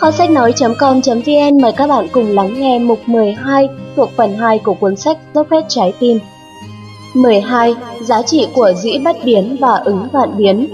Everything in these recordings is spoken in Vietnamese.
Kho sách nói.com.vn mời các bạn cùng lắng nghe mục 12 thuộc phần 2 của cuốn sách Dốc hết trái tim. 12. Giá trị của dĩ bất biến và ứng vạn biến.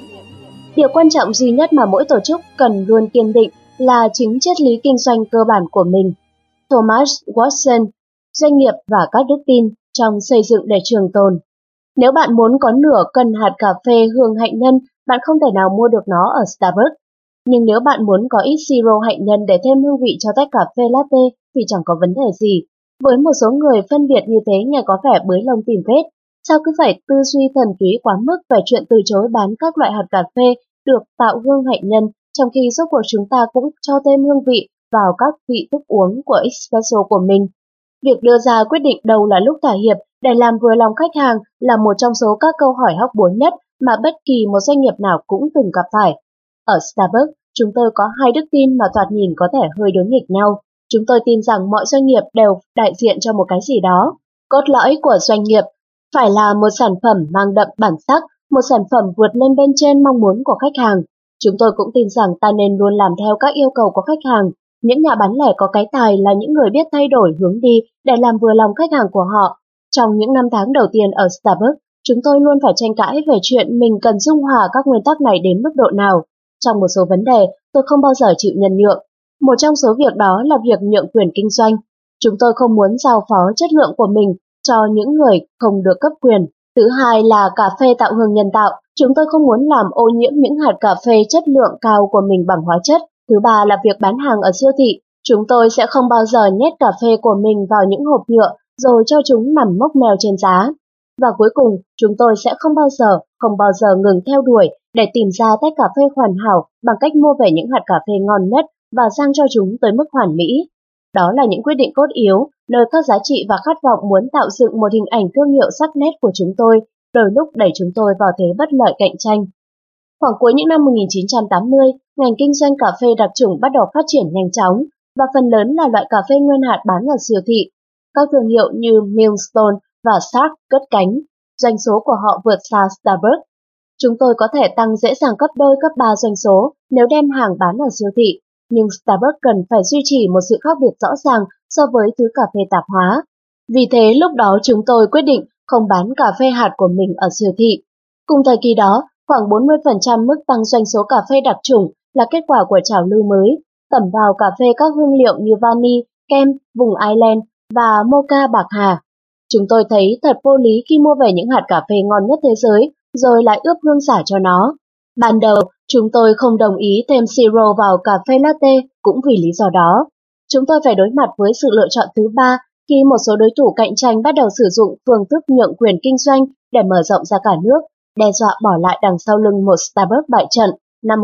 Điều quan trọng duy nhất mà mỗi tổ chức cần luôn kiên định là chính triết lý kinh doanh cơ bản của mình. Thomas Watson, Doanh nghiệp và các đức tin trong xây dựng để trường tồn. Nếu bạn muốn có nửa cân hạt cà phê hương hạnh nhân, bạn không thể nào mua được nó ở Starbucks. Nhưng nếu bạn muốn có ít siro hạnh nhân để thêm hương vị cho tách cà phê latte thì chẳng có vấn đề gì. Với một số người phân biệt như thế nghe có vẻ bới lông tìm vết. Sao cứ phải tư duy thần túy quá mức về chuyện từ chối bán các loại hạt cà phê được tạo hương hạnh nhân, trong khi rốt cuộc chúng ta cũng cho thêm hương vị vào các vị thức uống của espresso của mình. Việc đưa ra quyết định đâu là lúc thỏa hiệp để làm vừa lòng khách hàng là một trong số các câu hỏi hóc búa nhất mà bất kỳ một doanh nghiệp nào cũng từng gặp phải. Ở Starbucks, chúng tôi có hai đức tin mà thoạt nhìn có thể hơi đối nghịch nhau. Chúng tôi tin rằng mọi doanh nghiệp đều đại diện cho một cái gì đó. Cốt lõi của doanh nghiệp phải là một sản phẩm mang đậm bản sắc, một sản phẩm vượt lên bên trên mong muốn của khách hàng. Chúng tôi cũng tin rằng ta nên luôn làm theo các yêu cầu của khách hàng. Những nhà bán lẻ có cái tài là những người biết thay đổi hướng đi để làm vừa lòng khách hàng của họ. Trong những năm tháng đầu tiên ở Starbucks, chúng tôi luôn phải tranh cãi về chuyện mình cần dung hòa các nguyên tắc này đến mức độ nào. Trong một số vấn đề, tôi không bao giờ chịu nhân nhượng. Một trong số việc đó là việc nhượng quyền kinh doanh. Chúng tôi không muốn giao phó chất lượng của mình cho những người không được cấp quyền. Thứ hai là cà phê tạo hương nhân tạo. Chúng tôi không muốn làm ô nhiễm những hạt cà phê chất lượng cao của mình bằng hóa chất. Thứ ba là việc bán hàng ở siêu thị. Chúng tôi sẽ không bao giờ nhét cà phê của mình vào những hộp nhựa rồi cho chúng nằm mốc meo trên giá. Và cuối cùng, chúng tôi sẽ không bao giờ ngừng theo đuổi để tìm ra tách cà phê hoàn hảo bằng cách mua về những hạt cà phê ngon nhất và rang cho chúng tới mức hoàn mỹ. Đó là những quyết định cốt yếu, nơi các giá trị và khát vọng muốn tạo dựng một hình ảnh thương hiệu sắc nét của chúng tôi, đôi lúc đẩy chúng tôi vào thế bất lợi cạnh tranh. Khoảng cuối những năm 1980, ngành kinh doanh cà phê đặc chủng bắt đầu phát triển nhanh chóng, và phần lớn là loại cà phê nguyên hạt bán ở siêu thị. Các thương hiệu như Millstone và Stark cất cánh, doanh số của họ vượt xa Starbucks. Chúng tôi có thể tăng dễ dàng gấp đôi gấp 3 doanh số nếu đem hàng bán ở siêu thị, nhưng Starbucks cần phải duy trì một sự khác biệt rõ ràng so với thứ cà phê tạp hóa. Vì thế lúc đó chúng tôi quyết định không bán cà phê hạt của mình ở siêu thị. Cùng thời kỳ đó, khoảng 40% mức tăng doanh số cà phê đặc chủng là kết quả của trào lưu mới, tẩm vào cà phê các hương liệu như vani, kem, vùng Ireland và mocha bạc hà. Chúng tôi thấy thật vô lý khi mua về những hạt cà phê ngon nhất thế giới, rồi lại ướp hương giả cho nó. Ban đầu, chúng tôi không đồng ý thêm siro vào cà phê latte cũng vì lý do đó. Chúng tôi phải đối mặt với sự lựa chọn thứ ba khi một số đối thủ cạnh tranh bắt đầu sử dụng phương thức nhượng quyền kinh doanh để mở rộng ra cả nước, đe dọa bỏ lại đằng sau lưng một Starbucks bại trận. Năm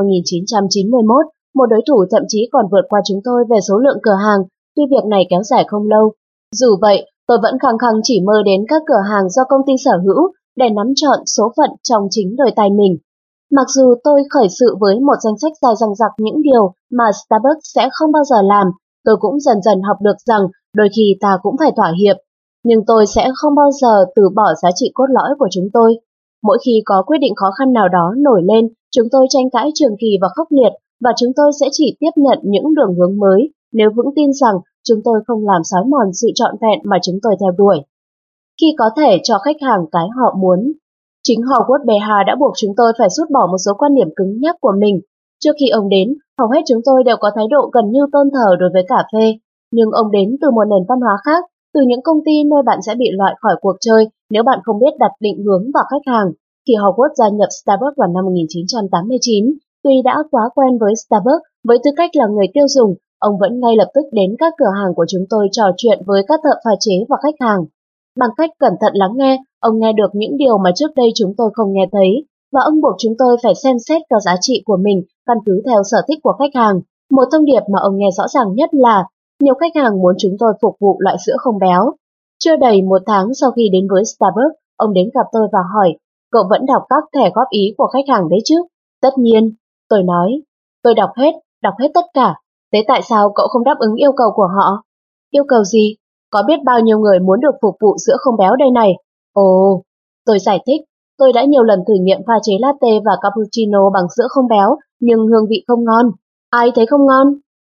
1991, một đối thủ thậm chí còn vượt qua chúng tôi về số lượng cửa hàng, tuy việc này kéo dài không lâu. Dù vậy, tôi vẫn khăng khăng chỉ mơ đến các cửa hàng do công ty sở hữu để nắm trọn số phận trong chính đôi tay mình. Mặc dù tôi khởi sự với một danh sách dài dằng dặc những điều mà Starbucks sẽ không bao giờ làm, tôi cũng dần dần học được rằng đôi khi ta cũng phải thỏa hiệp. Nhưng tôi sẽ không bao giờ từ bỏ giá trị cốt lõi của chúng tôi. Mỗi khi có quyết định khó khăn nào đó nổi lên, chúng tôi tranh cãi trường kỳ và khốc liệt, và chúng tôi sẽ chỉ tiếp nhận những đường hướng mới nếu vững tin rằng chúng tôi không làm xói mòn sự trọn vẹn mà chúng tôi theo đuổi. Khi có thể cho khách hàng cái họ muốn. Chính Howard Behar đã buộc chúng tôi phải rút bỏ một số quan điểm cứng nhắc của mình. Trước khi ông đến, hầu hết chúng tôi đều có thái độ gần như tôn thờ đối với cà phê. Nhưng ông đến từ một nền văn hóa khác, từ những công ty nơi bạn sẽ bị loại khỏi cuộc chơi nếu bạn không biết đặt định hướng vào khách hàng. Khi Howard gia nhập Starbucks vào năm 1989, tuy đã quá quen với Starbucks với tư cách là người tiêu dùng, ông vẫn ngay lập tức đến các cửa hàng của chúng tôi trò chuyện với các thợ pha chế và khách hàng. Bằng cách cẩn thận lắng nghe, ông nghe được những điều mà trước đây chúng tôi không nghe thấy, và ông buộc chúng tôi phải xem xét các giá trị của mình căn cứ theo sở thích của khách hàng. Một thông điệp mà ông nghe rõ ràng nhất là nhiều khách hàng muốn chúng tôi phục vụ loại sữa không béo. Chưa đầy một tháng sau khi đến với Starbucks, ông đến gặp tôi và hỏi, cậu vẫn đọc các thẻ góp ý của khách hàng đấy chứ? Tất nhiên, tôi nói, tôi đọc hết tất cả. Thế tại sao cậu không đáp ứng yêu cầu của họ? Yêu cầu gì? Có biết bao nhiêu người muốn được phục vụ sữa không béo đây này? Ồ, tôi giải thích, tôi đã nhiều lần thử nghiệm pha chế latte và cappuccino bằng sữa không béo, nhưng hương vị không ngon. Ai thấy không ngon?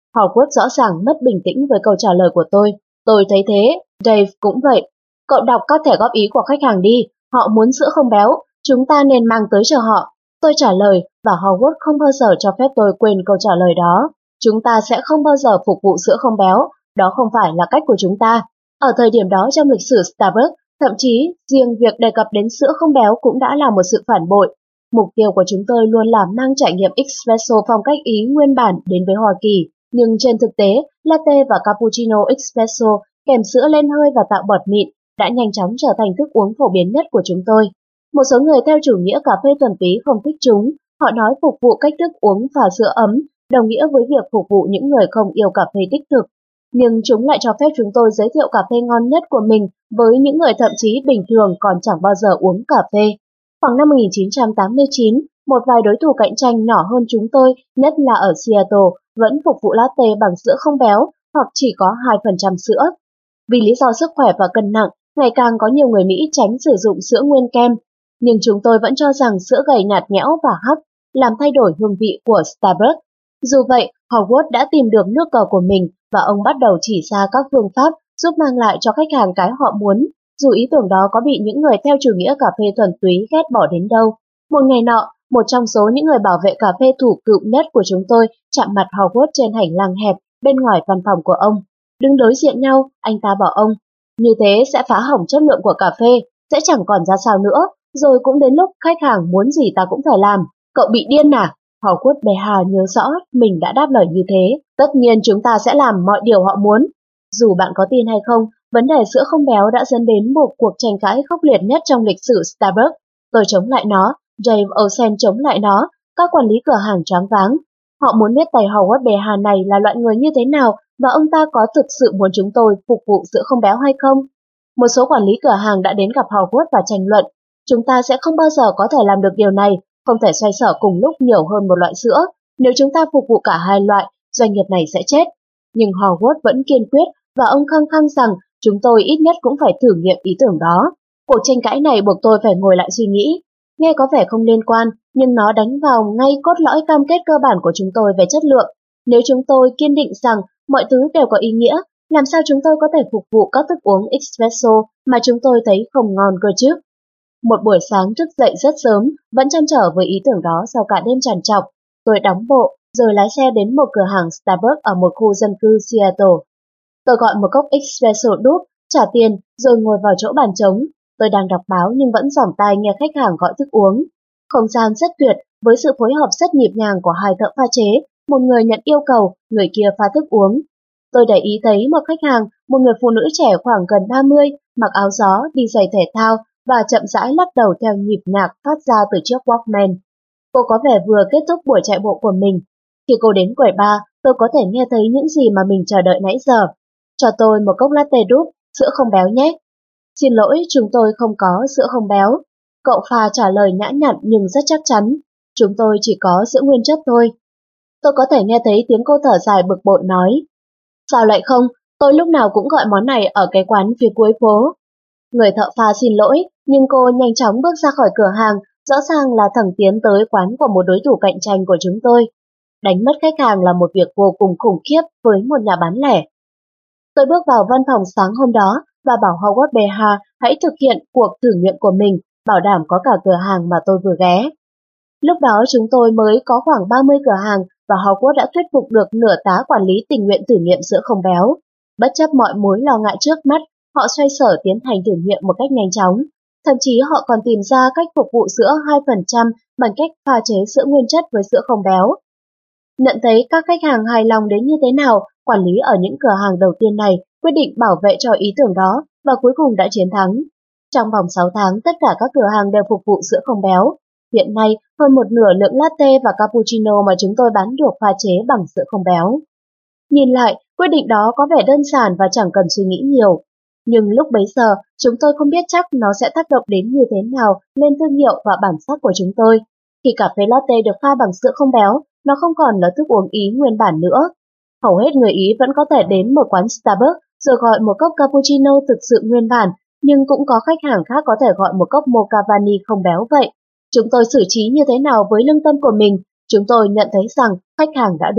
Howard rõ ràng mất bình tĩnh với câu trả lời của tôi. Tôi thấy thế, Dave cũng vậy. Cậu đọc các thẻ góp ý của khách hàng đi, họ muốn sữa không béo, chúng ta nên mang tới cho họ. Tôi trả lời và Howard không bao giờ cho phép tôi quên câu trả lời đó. Chúng ta sẽ không bao giờ phục vụ sữa không béo, đó không phải là cách của chúng ta. Ở thời điểm đó trong lịch sử Starbucks, thậm chí riêng việc đề cập đến sữa không béo cũng đã là một sự phản bội. Mục tiêu của chúng tôi luôn là mang trải nghiệm espresso phong cách Ý nguyên bản đến với Hoa Kỳ, nhưng trên thực tế, latte và cappuccino espresso kèm sữa lên hơi và tạo bọt mịn đã nhanh chóng trở thành thức uống phổ biến nhất của chúng tôi. Một số người theo chủ nghĩa cà phê thuần túy không thích chúng, họ nói phục vụ cách thức uống pha sữa ấm đồng nghĩa với việc phục vụ những người không yêu cà phê đích thực. Nhưng chúng lại cho phép chúng tôi giới thiệu cà phê ngon nhất của mình với những người thậm chí bình thường còn chẳng bao giờ uống cà phê. Khoảng năm 1989, một vài đối thủ cạnh tranh nhỏ hơn chúng tôi, nhất là ở Seattle, vẫn phục vụ latte bằng sữa không béo hoặc chỉ có 2% sữa. Vì lý do sức khỏe và cân nặng, ngày càng có nhiều người Mỹ tránh sử dụng sữa nguyên kem. Nhưng chúng tôi vẫn cho rằng sữa gầy nhạt nhẽo và hắc làm thay đổi hương vị của Starbucks. Dù vậy, Howard đã tìm được nước cờ của mình và ông bắt đầu chỉ ra các phương pháp giúp mang lại cho khách hàng cái họ muốn, dù ý tưởng đó có bị những người theo chủ nghĩa cà phê thuần túy ghét bỏ đến đâu. Một ngày nọ, một trong số những người bảo vệ cà phê thủ cựu nhất của chúng tôi chạm mặt Howard trên hành lang hẹp bên ngoài văn phòng của ông. Đứng đối diện nhau, anh ta bảo ông, như thế sẽ phá hỏng chất lượng của cà phê, sẽ chẳng còn ra sao nữa, rồi cũng đến lúc khách hàng muốn gì ta cũng phải làm. Cậu bị điên à? Howard Beha nhớ rõ mình đã đáp lời như thế. Tất nhiên chúng ta sẽ làm mọi điều họ muốn. Dù bạn có tin hay không, vấn đề sữa không béo đã dẫn đến một cuộc tranh cãi khốc liệt nhất trong lịch sử Starbucks. Tôi chống lại nó, James Olsen chống lại nó, các quản lý cửa hàng choáng váng. Họ muốn biết tay Howard Beha này là loại người như thế nào và ông ta có thực sự muốn chúng tôi phục vụ sữa không béo hay không. Một số quản lý cửa hàng đã đến gặp Howard và tranh luận. Chúng ta sẽ không bao giờ có thể làm được điều này, không thể xoay sở cùng lúc nhiều hơn một loại sữa. Nếu chúng ta phục vụ cả hai loại, doanh nghiệp này sẽ chết. Nhưng Howard vẫn kiên quyết và ông khăng khăng rằng chúng tôi ít nhất cũng phải thử nghiệm ý tưởng đó. Cuộc tranh cãi này buộc tôi phải ngồi lại suy nghĩ. Nghe có vẻ không liên quan, nhưng nó đánh vào ngay cốt lõi cam kết cơ bản của chúng tôi về chất lượng. Nếu chúng tôi kiên định rằng mọi thứ đều có ý nghĩa, làm sao chúng tôi có thể phục vụ các thức uống espresso mà chúng tôi thấy không ngon cơ chứ? Một buổi sáng thức dậy rất sớm, vẫn chăn trở với ý tưởng đó sau cả đêm trằn trọc. Tôi đóng bộ, rồi lái xe đến một cửa hàng Starbucks ở một khu dân cư Seattle. Tôi gọi một cốc espresso đúc, trả tiền, rồi ngồi vào chỗ bàn trống. Tôi đang đọc báo nhưng vẫn dõng tai nghe khách hàng gọi thức uống. Không gian rất tuyệt, với sự phối hợp rất nhịp nhàng của hai thợ pha chế, một người nhận yêu cầu, người kia pha thức uống. Tôi để ý thấy một khách hàng, một người phụ nữ trẻ khoảng gần 30, mặc áo gió, đi giày thể thao và chậm rãi lắc đầu theo nhịp nhạc phát ra từ chiếc Walkman. Cô có vẻ vừa kết thúc buổi chạy bộ của mình. Khi cô đến quầy bar, tôi có thể nghe thấy những gì mà mình chờ đợi nãy giờ. Cho tôi một cốc latte đúc, sữa không béo nhé. Xin lỗi, chúng tôi không có sữa không béo. Cậu pha trả lời nhã nhặn nhưng rất chắc chắn. Chúng tôi chỉ có sữa nguyên chất thôi. Tôi có thể nghe thấy tiếng cô thở dài bực bội nói. Sao lại không? Tôi lúc nào cũng gọi món này ở cái quán phía cuối phố. Người thợ pha xin lỗi, nhưng cô nhanh chóng bước ra khỏi cửa hàng, rõ ràng là thẳng tiến tới quán của một đối thủ cạnh tranh của chúng tôi. Đánh mất khách hàng là một việc vô cùng khủng khiếp với một nhà bán lẻ. Tôi bước vào văn phòng sáng hôm đó và bảo Howard Beha hãy thực hiện cuộc thử nghiệm của mình, bảo đảm có cả cửa hàng mà tôi vừa ghé. Lúc đó chúng tôi mới có khoảng 30 cửa hàng và Howard đã thuyết phục được nửa tá quản lý tình nguyện thử nghiệm sữa không béo. Bất chấp mọi mối lo ngại trước mắt, họ xoay sở tiến hành thử nghiệm một cách nhanh chóng. Thậm chí họ còn tìm ra cách phục vụ sữa 2% bằng cách pha chế sữa nguyên chất với sữa không béo. Nhận thấy các khách hàng hài lòng đến như thế nào, quản lý ở những cửa hàng đầu tiên này quyết định bảo vệ cho ý tưởng đó và cuối cùng đã chiến thắng. Trong vòng 6 tháng, tất cả các cửa hàng đều phục vụ sữa không béo. Hiện nay, hơn một nửa lượng latte và cappuccino mà chúng tôi bán được pha chế bằng sữa không béo. Nhìn lại, quyết định đó có vẻ đơn giản và chẳng cần suy nghĩ nhiều. Nhưng lúc bấy giờ, chúng tôi không biết chắc nó sẽ tác động đến như thế nào lên thương hiệu và bản sắc của chúng tôi. Khi cà phê latte được pha bằng sữa không béo, nó không còn là thức uống Ý nguyên bản nữa. Hầu hết người Ý vẫn có thể đến một quán Starbucks rồi gọi một cốc cappuccino thực sự nguyên bản, nhưng cũng có khách hàng khác có thể gọi một cốc mocha vani không béo vậy. Chúng tôi xử trí như thế nào với lương tâm của mình? Chúng tôi nhận thấy rằng khách hàng đã đúng.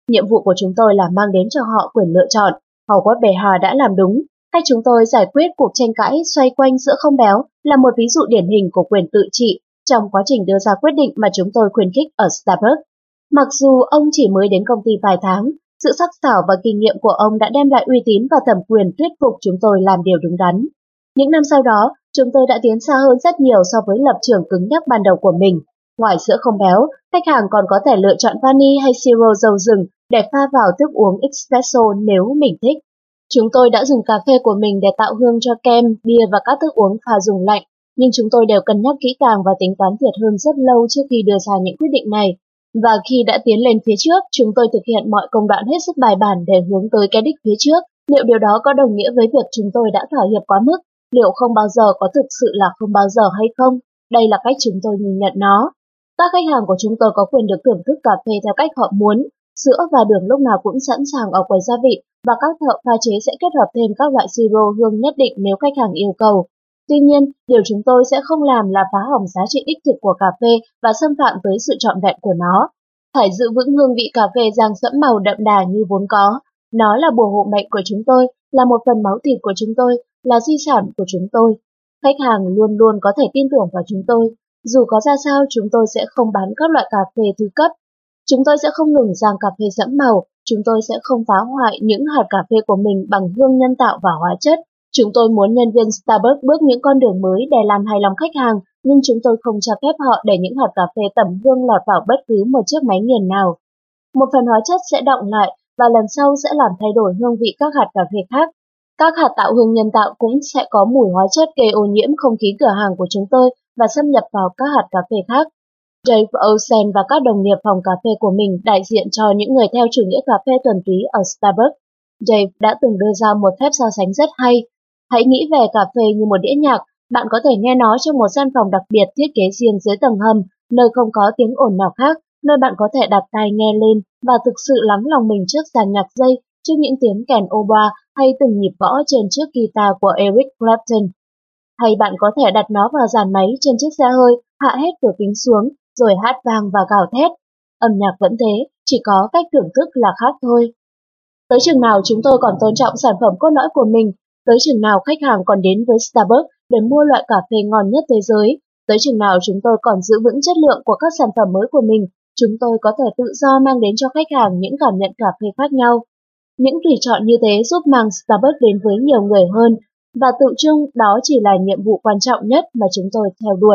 Nhiệm vụ của chúng tôi là mang đến cho họ quyền lựa chọn. Howard Behar đã làm đúng. Cách chúng tôi giải quyết cuộc tranh cãi xoay quanh sữa không béo là một ví dụ điển hình của quyền tự trị trong quá trình đưa ra quyết định mà chúng tôi khuyến khích ở Starbucks. Mặc dù ông chỉ mới đến công ty vài tháng, sự sắc sảo và kinh nghiệm của ông đã đem lại uy tín và thẩm quyền thuyết phục chúng tôi làm điều đúng đắn. Những năm sau đó, chúng tôi đã tiến xa hơn rất nhiều so với lập trường cứng nhắc ban đầu của mình. Ngoài sữa không béo, khách hàng còn có thể lựa chọn vani hay siro dầu rừng để pha vào thức uống espresso nếu mình thích. Chúng tôi đã dùng cà phê của mình để tạo hương cho kem, bia và các thức uống pha dùng lạnh, nhưng chúng tôi đều cân nhắc kỹ càng và tính toán thiệt hơn rất lâu trước khi đưa ra những quyết định này. Và khi đã tiến lên phía trước, chúng tôi thực hiện mọi công đoạn hết sức bài bản để hướng tới cái đích phía trước. Liệu điều đó có đồng nghĩa với việc chúng tôi đã thỏa hiệp quá mức? Liệu không bao giờ có thực sự là không bao giờ hay không? Đây là cách chúng tôi nhìn nhận nó. Các khách hàng của chúng tôi có quyền được thưởng thức cà phê theo cách họ muốn. Sữa và đường lúc nào cũng sẵn sàng ở quầy gia vị và các thợ pha chế sẽ kết hợp thêm các loại siro hương nhất định nếu khách hàng yêu cầu. Tuy nhiên, điều chúng tôi sẽ không làm là phá hỏng giá trị đích thực của cà phê và xâm phạm tới sự trọn vẹn của nó. Phải giữ vững hương vị cà phê rang sẫm màu đậm đà như vốn có. Nó là bùa hộ mệnh của chúng tôi, là một phần máu thịt của chúng tôi, là di sản của chúng tôi. Khách hàng luôn luôn có thể tin tưởng vào chúng tôi. Dù có ra sao, chúng tôi sẽ không bán các loại cà phê thứ cấp. Chúng tôi sẽ không ngừng rang cà phê sẫm màu. Chúng tôi sẽ không phá hoại những hạt cà phê của mình bằng hương nhân tạo và hóa chất. Chúng tôi muốn nhân viên Starbucks bước những con đường mới để làm hài lòng khách hàng, nhưng chúng tôi không cho phép họ để những hạt cà phê tẩm hương lọt vào bất cứ một chiếc máy nghiền nào. Một phần hóa chất sẽ đọng lại và lần sau sẽ làm thay đổi hương vị các hạt cà phê khác. Các hạt tạo hương nhân tạo cũng sẽ có mùi hóa chất gây ô nhiễm không khí cửa hàng của chúng tôi và xâm nhập vào các hạt cà phê khác. Dave Olsen và các đồng nghiệp phòng cà phê của mình đại diện cho những người theo chủ nghĩa cà phê thuần túy ở Starbucks. Dave đã từng đưa ra một phép so sánh rất hay. Hãy nghĩ về cà phê như một đĩa nhạc, bạn có thể nghe nó trong một gian phòng đặc biệt thiết kế riêng dưới tầng hầm, nơi không có tiếng ồn nào khác, nơi bạn có thể đặt tai nghe lên và thực sự lắng lòng mình trước dàn nhạc dây, trước những tiếng kèn oboe hay từng nhịp gõ trên chiếc guitar của Eric Clapton. Hay bạn có thể đặt nó vào dàn máy trên chiếc xe hơi, hạ hết cửa kính xuống, rồi hát vang và gào thét. Âm nhạc vẫn thế, chỉ có cách thưởng thức là khác thôi. Tới chừng nào chúng tôi còn tôn trọng sản phẩm cốt lõi của mình, tới chừng nào khách hàng còn đến với Starbucks để mua loại cà phê ngon nhất thế giới, tới chừng nào chúng tôi còn giữ vững chất lượng của các sản phẩm mới của mình, chúng tôi có thể tự do mang đến cho khách hàng những cảm nhận cà phê khác nhau. Những tùy chọn như thế giúp mang Starbucks đến với nhiều người hơn, và tự chung đó chỉ là nhiệm vụ quan trọng nhất mà chúng tôi theo đuổi.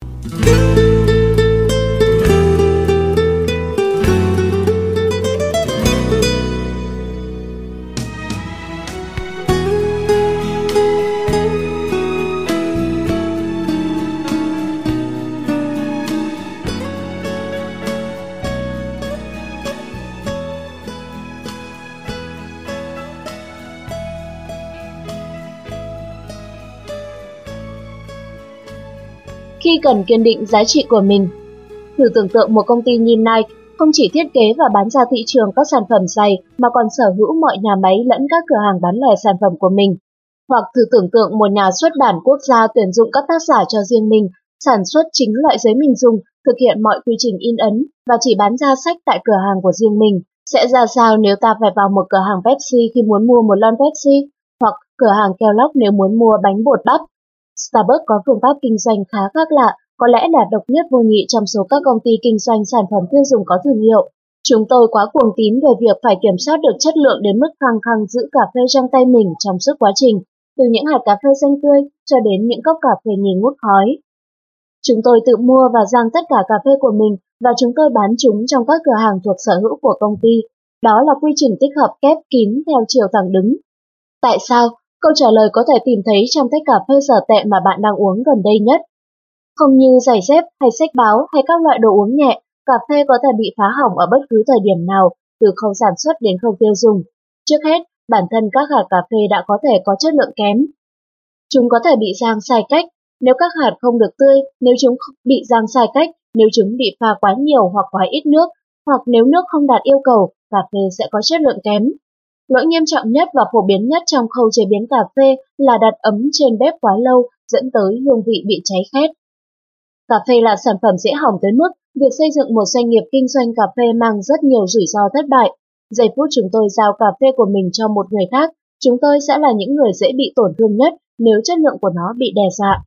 Khi cần kiên định giá trị của mình, thử tưởng tượng một công ty như Nike không chỉ thiết kế và bán ra thị trường các sản phẩm giày mà còn sở hữu mọi nhà máy lẫn các cửa hàng bán lẻ sản phẩm của mình. Hoặc thử tưởng tượng một nhà xuất bản quốc gia tuyển dụng các tác giả cho riêng mình, sản xuất chính loại giấy mình dùng, thực hiện mọi quy trình in ấn và chỉ bán ra sách tại cửa hàng của riêng mình. Sẽ ra sao nếu ta phải vào một cửa hàng Pepsi khi muốn mua một lon Pepsi, hoặc cửa hàng Kellogg nếu muốn mua bánh bột bắp? Starbucks có phương pháp kinh doanh khá khác lạ, có lẽ là độc nhất vô nhị trong số các công ty kinh doanh sản phẩm tiêu dùng có thương hiệu. Chúng tôi quá cuồng tín về việc phải kiểm soát được chất lượng đến mức khăng khăng giữ cà phê trong tay mình trong suốt quá trình, từ những hạt cà phê xanh tươi cho đến những cốc cà phê nghi ngút khói. Chúng tôi tự mua và rang tất cả cà phê của mình và chúng tôi bán chúng trong các cửa hàng thuộc sở hữu của công ty. Đó là quy trình tích hợp kép kín theo chiều thẳng đứng. Tại sao? Câu trả lời có thể tìm thấy trong tách cà phê sở tệ mà bạn đang uống gần đây nhất. Không như giày dép hay sách báo hay các loại đồ uống nhẹ, cà phê có thể bị phá hỏng ở bất cứ thời điểm nào, từ khâu sản xuất đến khâu tiêu dùng. Trước hết, bản thân các hạt cà phê đã có thể có chất lượng kém. Chúng có thể bị rang sai cách, nếu các hạt không được tươi, nếu chúng bị rang sai cách, nếu chúng bị pha quá nhiều hoặc quá ít nước, hoặc nếu nước không đạt yêu cầu, cà phê sẽ có chất lượng kém. Lỗi nghiêm trọng nhất và phổ biến nhất trong khâu chế biến cà phê là đặt ấm trên bếp quá lâu, dẫn tới hương vị bị cháy khét. Cà phê là sản phẩm dễ hỏng tới mức việc xây dựng một doanh nghiệp kinh doanh cà phê mang rất nhiều rủi ro thất bại. Giây phút chúng tôi giao cà phê của mình cho một người khác, chúng tôi sẽ là những người dễ bị tổn thương nhất nếu chất lượng của nó bị đe dọa.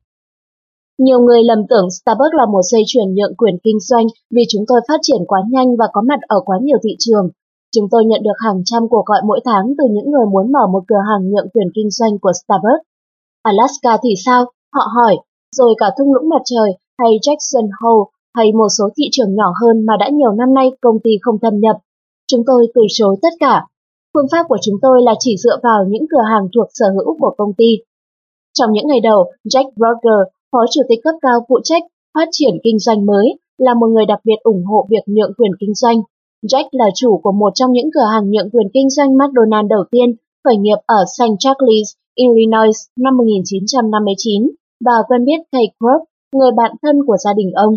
Nhiều người lầm tưởng Starbucks là một dây chuyền nhượng quyền kinh doanh vì chúng tôi phát triển quá nhanh và có mặt ở quá nhiều thị trường. Chúng tôi nhận được hàng trăm cuộc gọi mỗi tháng từ những người muốn mở một cửa hàng nhượng quyền kinh doanh của Starbucks. Alaska thì sao? Họ hỏi, rồi cả thung lũng mặt trời hay Jackson Hole hay một số thị trường nhỏ hơn mà đã nhiều năm nay công ty không thâm nhập. Chúng tôi từ chối tất cả. Phương pháp của chúng tôi là chỉ dựa vào những cửa hàng thuộc sở hữu của công ty. Trong những ngày đầu, Jack Broger, Phó Chủ tịch cấp cao phụ trách phát triển kinh doanh mới, là một người đặc biệt ủng hộ việc nhượng quyền kinh doanh. Jack là chủ của một trong những cửa hàng nhượng quyền kinh doanh McDonald's đầu tiên, khởi nghiệp ở St. Charles, Illinois năm 1959, và quen biết Kay Krug, người bạn thân của gia đình ông.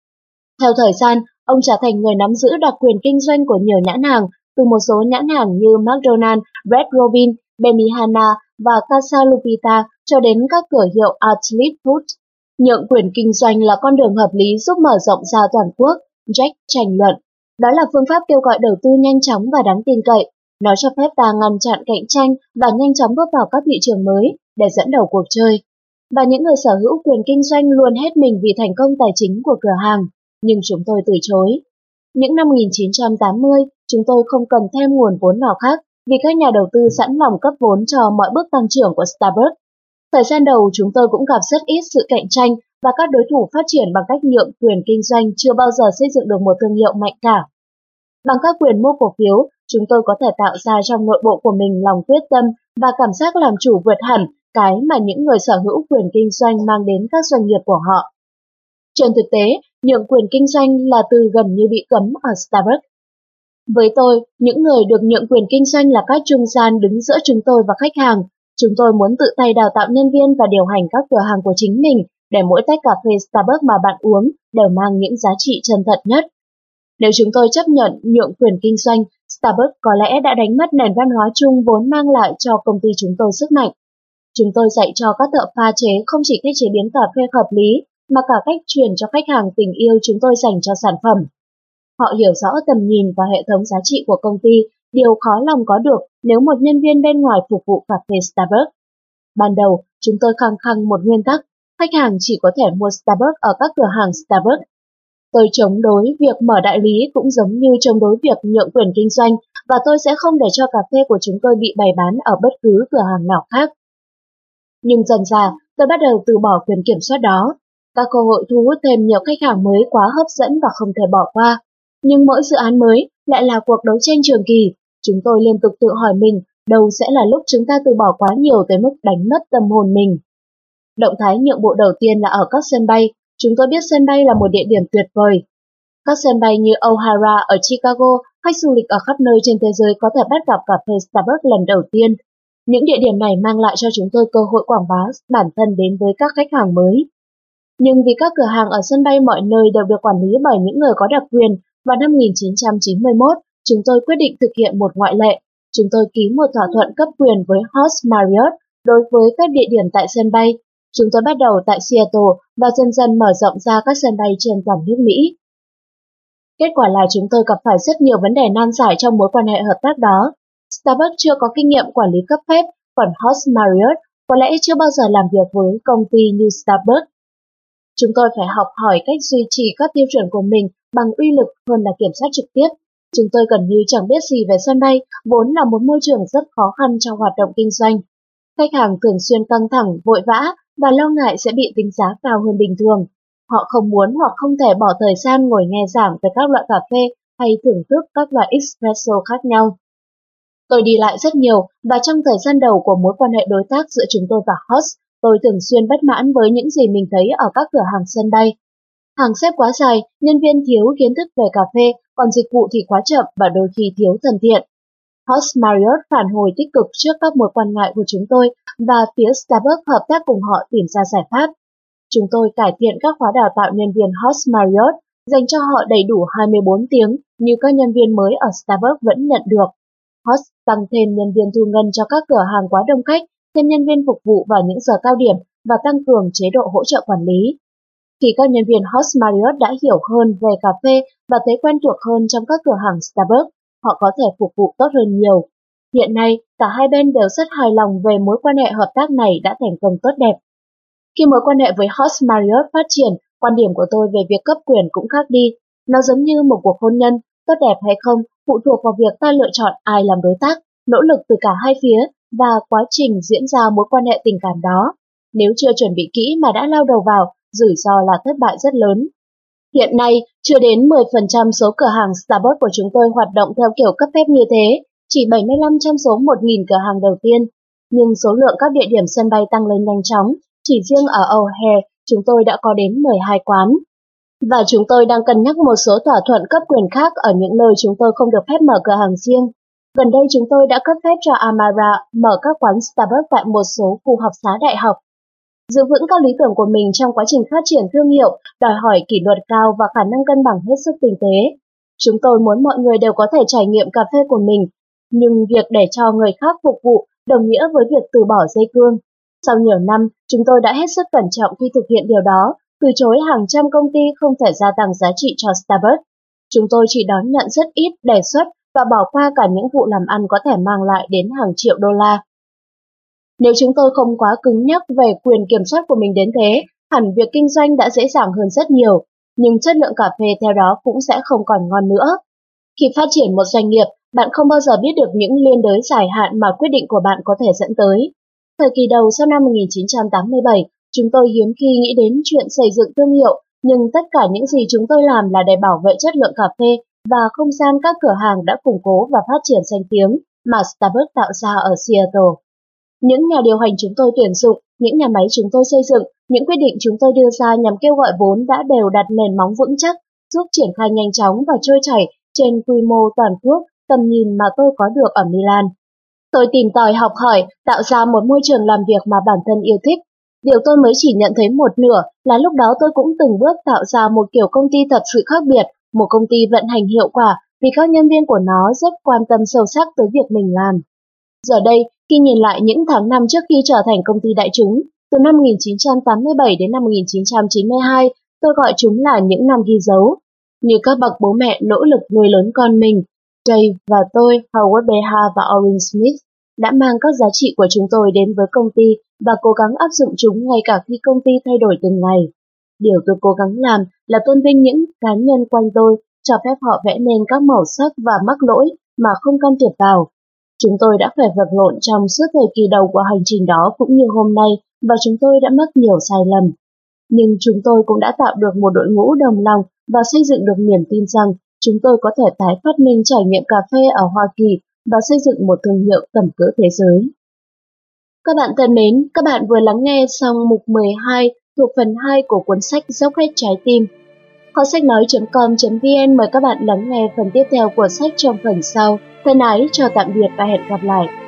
Theo thời gian, ông trở thành người nắm giữ đặc quyền kinh doanh của nhiều nhãn hàng, từ một số nhãn hàng như McDonald's, Red Robin, Benihana và Casa Lupita cho đến các cửa hiệu Outlet Food. Nhượng quyền kinh doanh là con đường hợp lý giúp mở rộng ra toàn quốc, Jack tranh luận. Đó là phương pháp kêu gọi đầu tư nhanh chóng và đáng tin cậy. Nó cho phép ta ngăn chặn cạnh tranh và nhanh chóng bước vào các thị trường mới để dẫn đầu cuộc chơi. Và những người sở hữu quyền kinh doanh luôn hết mình vì thành công tài chính của cửa hàng, nhưng chúng tôi từ chối. Những năm 1980, chúng tôi không cần thêm nguồn vốn nào khác vì các nhà đầu tư sẵn lòng cấp vốn cho mọi bước tăng trưởng của Starbucks. Thời gian đầu chúng tôi cũng gặp rất ít sự cạnh tranh và các đối thủ phát triển bằng cách nhượng quyền kinh doanh chưa bao giờ xây dựng được một thương hiệu mạnh cả. Bằng các quyền mua cổ phiếu, chúng tôi có thể tạo ra trong nội bộ của mình lòng quyết tâm và cảm giác làm chủ vượt hẳn cái mà những người sở hữu quyền kinh doanh mang đến các doanh nghiệp của họ. Trên thực tế, nhượng quyền kinh doanh là từ gần như bị cấm ở Starbucks. Với tôi, những người được nhượng quyền kinh doanh là các trung gian đứng giữa chúng tôi và khách hàng. Chúng tôi muốn tự tay đào tạo nhân viên và điều hành các cửa hàng của chính mình để mỗi tách cà phê Starbucks mà bạn uống đều mang những giá trị chân thật nhất. Nếu chúng tôi chấp nhận nhượng quyền kinh doanh, Starbucks có lẽ đã đánh mất nền văn hóa chung vốn mang lại cho công ty chúng tôi sức mạnh. Chúng tôi dạy cho các thợ pha chế không chỉ cách chế biến cà phê hợp lý, mà cả cách truyền cho khách hàng tình yêu chúng tôi dành cho sản phẩm. Họ hiểu rõ tầm nhìn và hệ thống giá trị của công ty, điều khó lòng có được nếu một nhân viên bên ngoài phục vụ cà phê Starbucks. Ban đầu, chúng tôi khăng khăng một nguyên tắc, khách hàng chỉ có thể mua Starbucks ở các cửa hàng Starbucks. Tôi chống đối việc mở đại lý cũng giống như chống đối việc nhượng quyền kinh doanh, và tôi sẽ không để cho cà phê của chúng tôi bị bày bán ở bất cứ cửa hàng nào khác. Nhưng dần dà, tôi bắt đầu từ bỏ quyền kiểm soát đó. Các cơ hội thu hút thêm nhiều khách hàng mới quá hấp dẫn và không thể bỏ qua. Nhưng mỗi dự án mới lại là cuộc đấu tranh trường kỳ. Chúng tôi liên tục tự hỏi mình, đâu sẽ là lúc chúng ta từ bỏ quá nhiều tới mức đánh mất tâm hồn mình. Động thái nhượng bộ đầu tiên là ở các sân bay. Chúng tôi biết sân bay là một địa điểm tuyệt vời. Các sân bay như O'Hara ở Chicago, khách du lịch ở khắp nơi trên thế giới có thể bắt gặp cà phê Starbucks lần đầu tiên. Những địa điểm này mang lại cho chúng tôi cơ hội quảng bá bản thân đến với các khách hàng mới. Nhưng vì các cửa hàng ở sân bay mọi nơi đều được quản lý bởi những người có đặc quyền, vào năm 1991, chúng tôi quyết định thực hiện một ngoại lệ. Chúng tôi ký một thỏa thuận cấp quyền với Host Marriott đối với các địa điểm tại sân bay. Chúng tôi bắt đầu tại Seattle và dần dần mở rộng ra các sân bay trên toàn nước Mỹ. Kết quả là chúng tôi gặp phải rất nhiều vấn đề nan giải trong mối quan hệ hợp tác đó. Starbucks chưa có kinh nghiệm quản lý cấp phép, còn Host Marriott có lẽ chưa bao giờ làm việc với công ty như Starbucks. Chúng tôi phải học hỏi cách duy trì các tiêu chuẩn của mình bằng uy lực hơn là kiểm soát trực tiếp. Chúng tôi gần như chẳng biết gì về sân bay, vốn là một môi trường rất khó khăn trong hoạt động kinh doanh. Khách hàng thường xuyên căng thẳng, vội vã và lo ngại sẽ bị tính giá cao hơn bình thường. Họ không muốn hoặc không thể bỏ thời gian ngồi nghe giảng về các loại cà phê hay thưởng thức các loại espresso khác nhau. Tôi đi lại rất nhiều và trong thời gian đầu của mối quan hệ đối tác giữa chúng tôi và Host, tôi thường xuyên bất mãn với những gì mình thấy ở các cửa hàng sân bay. Hàng xếp quá dài, nhân viên thiếu kiến thức về cà phê, còn dịch vụ thì quá chậm và đôi khi thiếu thân thiện. Host Marriott phản hồi tích cực trước các mối quan ngại của chúng tôi và phía Starbucks hợp tác cùng họ tìm ra giải pháp. Chúng tôi cải thiện các khóa đào tạo nhân viên Host Marriott, dành cho họ đầy đủ 24 tiếng như các nhân viên mới ở Starbucks vẫn nhận được. Host tăng thêm nhân viên thu ngân cho các cửa hàng quá đông khách, thêm nhân viên phục vụ vào những giờ cao điểm và tăng cường chế độ hỗ trợ quản lý. Khi các nhân viên Host Marriott đã hiểu hơn về cà phê và thấy quen thuộc hơn trong các cửa hàng Starbucks, họ có thể phục vụ tốt hơn nhiều. Hiện nay, cả hai bên đều rất hài lòng về mối quan hệ hợp tác này đã thành công tốt đẹp. Khi mối quan hệ với Host Marriott phát triển, quan điểm của tôi về việc cấp quyền cũng khác đi. Nó giống như một cuộc hôn nhân, tốt đẹp hay không phụ thuộc vào việc ta lựa chọn ai làm đối tác, nỗ lực từ cả hai phía và quá trình diễn ra mối quan hệ tình cảm đó. Nếu chưa chuẩn bị kỹ mà đã lao đầu vào, rủi ro là thất bại rất lớn. Hiện nay, chưa đến 10% số cửa hàng Starbucks của chúng tôi hoạt động theo kiểu cấp phép như thế, chỉ 75 trong số 1.000 cửa hàng đầu tiên. Nhưng số lượng các địa điểm sân bay tăng lên nhanh chóng, chỉ riêng ở O'Hare, chúng tôi đã có đến 12 quán. Và chúng tôi đang cân nhắc một số thỏa thuận cấp quyền khác ở những nơi chúng tôi không được phép mở cửa hàng riêng. Gần đây chúng tôi đã cấp phép cho Amara mở các quán Starbucks tại một số khu học xá đại học. Giữ vững các lý tưởng của mình trong quá trình phát triển thương hiệu đòi hỏi kỷ luật cao và khả năng cân bằng hết sức tinh tế. Chúng tôi muốn mọi người đều có thể trải nghiệm cà phê của mình, nhưng việc để cho người khác phục vụ đồng nghĩa với việc từ bỏ dây cương. Sau nhiều năm, chúng tôi đã hết sức cẩn trọng khi thực hiện điều đó, từ chối hàng trăm công ty không thể gia tăng giá trị cho Starbucks. Chúng tôi chỉ đón nhận rất ít đề xuất và bỏ qua cả những vụ làm ăn có thể mang lại đến hàng triệu đô la. Nếu chúng tôi không quá cứng nhắc về quyền kiểm soát của mình đến thế, hẳn việc kinh doanh đã dễ dàng hơn rất nhiều, nhưng chất lượng cà phê theo đó cũng sẽ không còn ngon nữa. Khi phát triển một doanh nghiệp, bạn không bao giờ biết được những liên đới dài hạn mà quyết định của bạn có thể dẫn tới. Thời kỳ đầu sau năm 1987, chúng tôi hiếm khi nghĩ đến chuyện xây dựng thương hiệu, nhưng tất cả những gì chúng tôi làm là để bảo vệ chất lượng cà phê và không gian các cửa hàng đã củng cố và phát triển danh tiếng mà Starbucks tạo ra ở Seattle. Những nhà điều hành chúng tôi tuyển dụng, những nhà máy chúng tôi xây dựng, những quyết định chúng tôi đưa ra nhằm kêu gọi vốn đã đều đặt nền móng vững chắc, giúp triển khai nhanh chóng và trôi chảy trên quy mô toàn quốc, tầm nhìn mà tôi có được ở Milan. Tôi tìm tòi học hỏi, tạo ra một môi trường làm việc mà bản thân yêu thích. Điều tôi mới chỉ nhận thấy một nửa là lúc đó tôi cũng từng bước tạo ra một kiểu công ty thật sự khác biệt, một công ty vận hành hiệu quả vì các nhân viên của nó rất quan tâm sâu sắc tới việc mình làm. Giờ đây, khi nhìn lại những tháng năm trước khi trở thành công ty đại chúng, từ năm 1987 đến năm 1992, tôi gọi chúng là những năm ghi dấu. Như các bậc bố mẹ nỗ lực nuôi lớn con mình, Dave và tôi, Howard Behar và Orin Smith, đã mang các giá trị của chúng tôi đến với công ty và cố gắng áp dụng chúng ngay cả khi công ty thay đổi từng ngày. Điều tôi cố gắng làm là tôn vinh những cá nhân quanh tôi, cho phép họ vẽ nên các màu sắc và mắc lỗi mà không can thiệp vào. Chúng tôi đã phải vật lộn trong suốt thời kỳ đầu của hành trình đó cũng như hôm nay và chúng tôi đã mắc nhiều sai lầm. Nhưng chúng tôi cũng đã tạo được một đội ngũ đồng lòng và xây dựng được niềm tin rằng chúng tôi có thể tái phát minh trải nghiệm cà phê ở Hoa Kỳ và xây dựng một thương hiệu tầm cỡ thế giới. Các bạn thân mến, các bạn vừa lắng nghe xong mục 12 thuộc phần 2 của cuốn sách Dốc hết trái tim. Kho sách nói.com.vn mời các bạn lắng nghe phần tiếp theo của sách trong phần sau. Thân ái, chào tạm biệt và hẹn gặp lại.